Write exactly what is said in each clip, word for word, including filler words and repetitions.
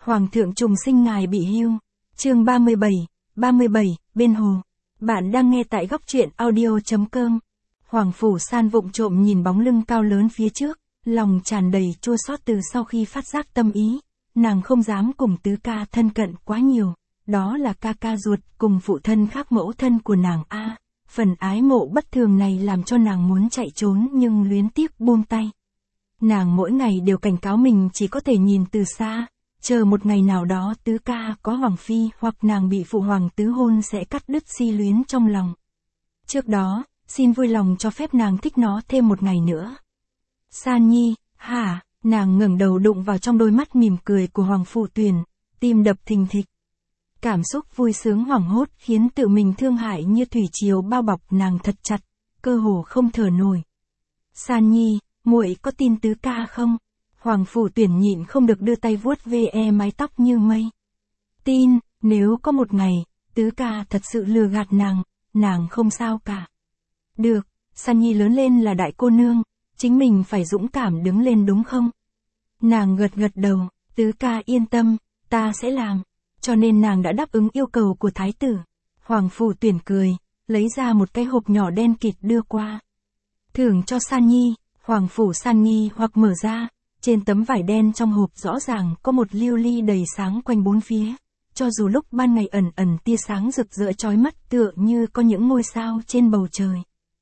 Hoàng thượng trùng sinh ngài bị hưu. Chương ba mươi bảy, ba mươi bảy, bên hồ. Bạn đang nghe tại góc truyện audio chấm com. Hoàng Phủ San vụng trộm nhìn bóng lưng cao lớn phía trước, lòng tràn đầy chua xót từ sau khi phát giác tâm ý. Nàng không dám cùng tứ ca thân cận quá nhiều, đó là ca ca ruột cùng phụ thân khác mẫu thân của nàng a. Phần ái mộ bất thường này làm cho nàng muốn chạy trốn nhưng luyến tiếc buông tay. Nàng mỗi ngày đều cảnh cáo mình chỉ có thể nhìn từ xa, chờ một ngày nào đó tứ ca có hoàng phi hoặc nàng bị phụ hoàng tứ hôn sẽ cắt đứt si luyến trong lòng. Trước đó, xin vui lòng cho phép nàng thích nó thêm một ngày nữa. San Nhi, hả? Nàng ngẩng đầu đụng vào trong đôi mắt mỉm cười của Hoàng Phủ Tuyền, tim đập thình thịch. Cảm xúc vui sướng hoảng hốt khiến tự mình thương hại như thủy triều bao bọc nàng thật chặt, cơ hồ không thở nổi. San Nhi, muội có tin tứ ca không? Hoàng Phủ Tuyền nhịn không được đưa tay vuốt ve mái tóc như mây. Tin, nếu có một ngày, tứ ca thật sự lừa gạt nàng, nàng không sao cả. Được, San Nhi lớn lên là đại cô nương, chính mình phải dũng cảm đứng lên đúng không? Nàng gật gật đầu, tứ ca yên tâm, ta sẽ làm. Cho nên nàng đã đáp ứng yêu cầu của thái tử. Hoàng Phủ Tuyền cười, lấy ra một cái hộp nhỏ đen kịt đưa qua. Thưởng cho San Nhi. Hoàng Phủ San Nhi hoặc mở ra, trên tấm vải đen trong hộp rõ ràng có một lưu ly đầy sáng quanh bốn phía. Cho dù lúc ban ngày ẩn ẩn tia sáng rực rỡ chói mắt tựa như có những ngôi sao trên bầu trời.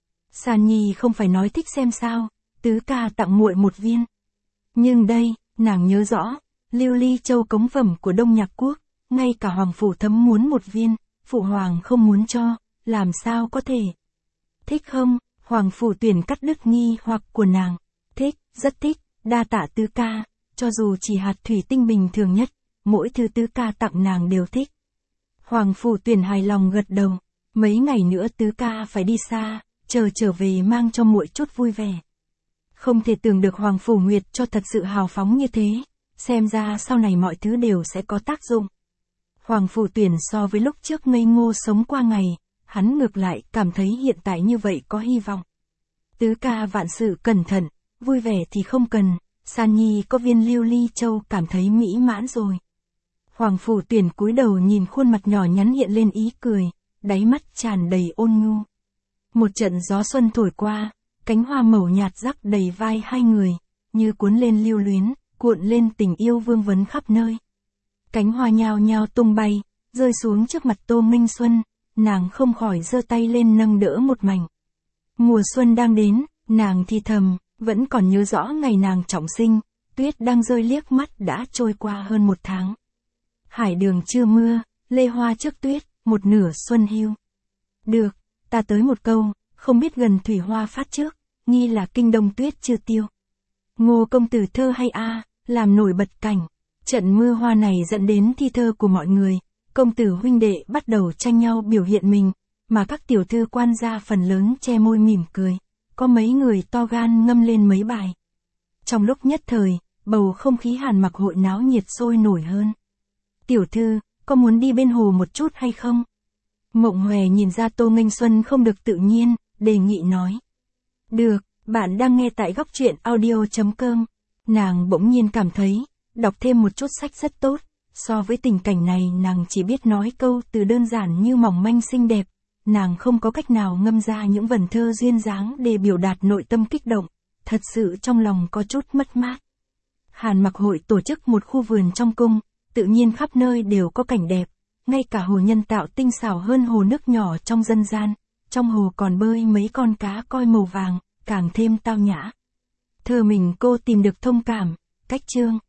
San Nhi không phải nói thích xem sao, tứ ca tặng muội một viên. Nhưng đây, nàng nhớ rõ, lưu ly châu cống phẩm của Đông Nhạc Quốc, ngay cả Hoàng Phủ Thấm muốn một viên, phụ hoàng không muốn cho, làm sao có thể. Thích không? Hoàng Phủ Tuyền cắt đứt nghi hoặc của nàng. Thích, rất thích, đa tạ tứ ca, cho dù chỉ hạt thủy tinh bình thường nhất, mỗi thứ tứ ca tặng nàng đều thích. Hoàng Phủ Tuyền hài lòng gật đầu, mấy ngày nữa tứ ca phải đi xa, chờ trở về mang cho muội chút vui vẻ. Không thể tưởng được Hoàng Phủ Nguyệt cho thật sự hào phóng như thế, xem ra sau này mọi thứ đều sẽ có tác dụng. Hoàng Phủ Tuyền so với lúc trước ngây ngô sống qua ngày, hắn ngược lại cảm thấy hiện tại như vậy có hy vọng. Tứ ca vạn sự cẩn thận, vui vẻ thì không cần, San Nhi có viên lưu ly châu cảm thấy mỹ mãn rồi. Hoàng Phủ Tuyền cúi đầu nhìn khuôn mặt nhỏ nhắn hiện lên ý cười, đáy mắt tràn đầy ôn nhu. Một trận gió xuân thổi qua, cánh hoa màu nhạt rắc đầy vai hai người, như cuốn lên lưu luyến, cuộn lên tình yêu vương vấn khắp nơi. Cánh hoa nhao nhao tung bay, rơi xuống trước mặt Tô Minh Xuân, nàng không khỏi giơ tay lên nâng đỡ một mảnh. Mùa xuân đang đến, nàng thì thầm, vẫn còn nhớ rõ ngày nàng trọng sinh, tuyết đang rơi liếc mắt đã trôi qua hơn một tháng. Hải đường chưa mưa, lê hoa trước tuyết, một nửa xuân hưu. Được, ta tới một câu, không biết gần thủy hoa phát trước, nghi là kinh đông tuyết chưa tiêu. Ngô công tử thơ hay a, làm nổi bật cảnh. Trận mưa hoa này dẫn đến thi thơ của mọi người, công tử huynh đệ bắt đầu tranh nhau biểu hiện mình, mà các tiểu thư quan gia phần lớn che môi mỉm cười, có mấy người to gan ngâm lên mấy bài. Trong lúc nhất thời, bầu không khí Hàn Mặc hội náo nhiệt sôi nổi hơn. Tiểu thư, có muốn đi bên hồ một chút hay không? Mộng Hòe nhìn ra Tô Nghênh Xuân không được tự nhiên, đề nghị nói. Được, bạn đang nghe tại góc truyện audio chấm com. Nàng bỗng nhiên cảm thấy, đọc thêm một chút sách rất tốt, so với tình cảnh này nàng chỉ biết nói câu từ đơn giản như mỏng manh xinh đẹp, nàng không có cách nào ngâm ra những vần thơ duyên dáng để biểu đạt nội tâm kích động, thật sự trong lòng có chút mất mát. Hàn Mặc hội tổ chức một khu vườn trong cung, tự nhiên khắp nơi đều có cảnh đẹp, ngay cả hồ nhân tạo tinh xảo hơn hồ nước nhỏ trong dân gian, trong hồ còn bơi mấy con cá coi màu vàng, càng thêm tao nhã. Thơ mình cô tìm được thông cảm, cách chương.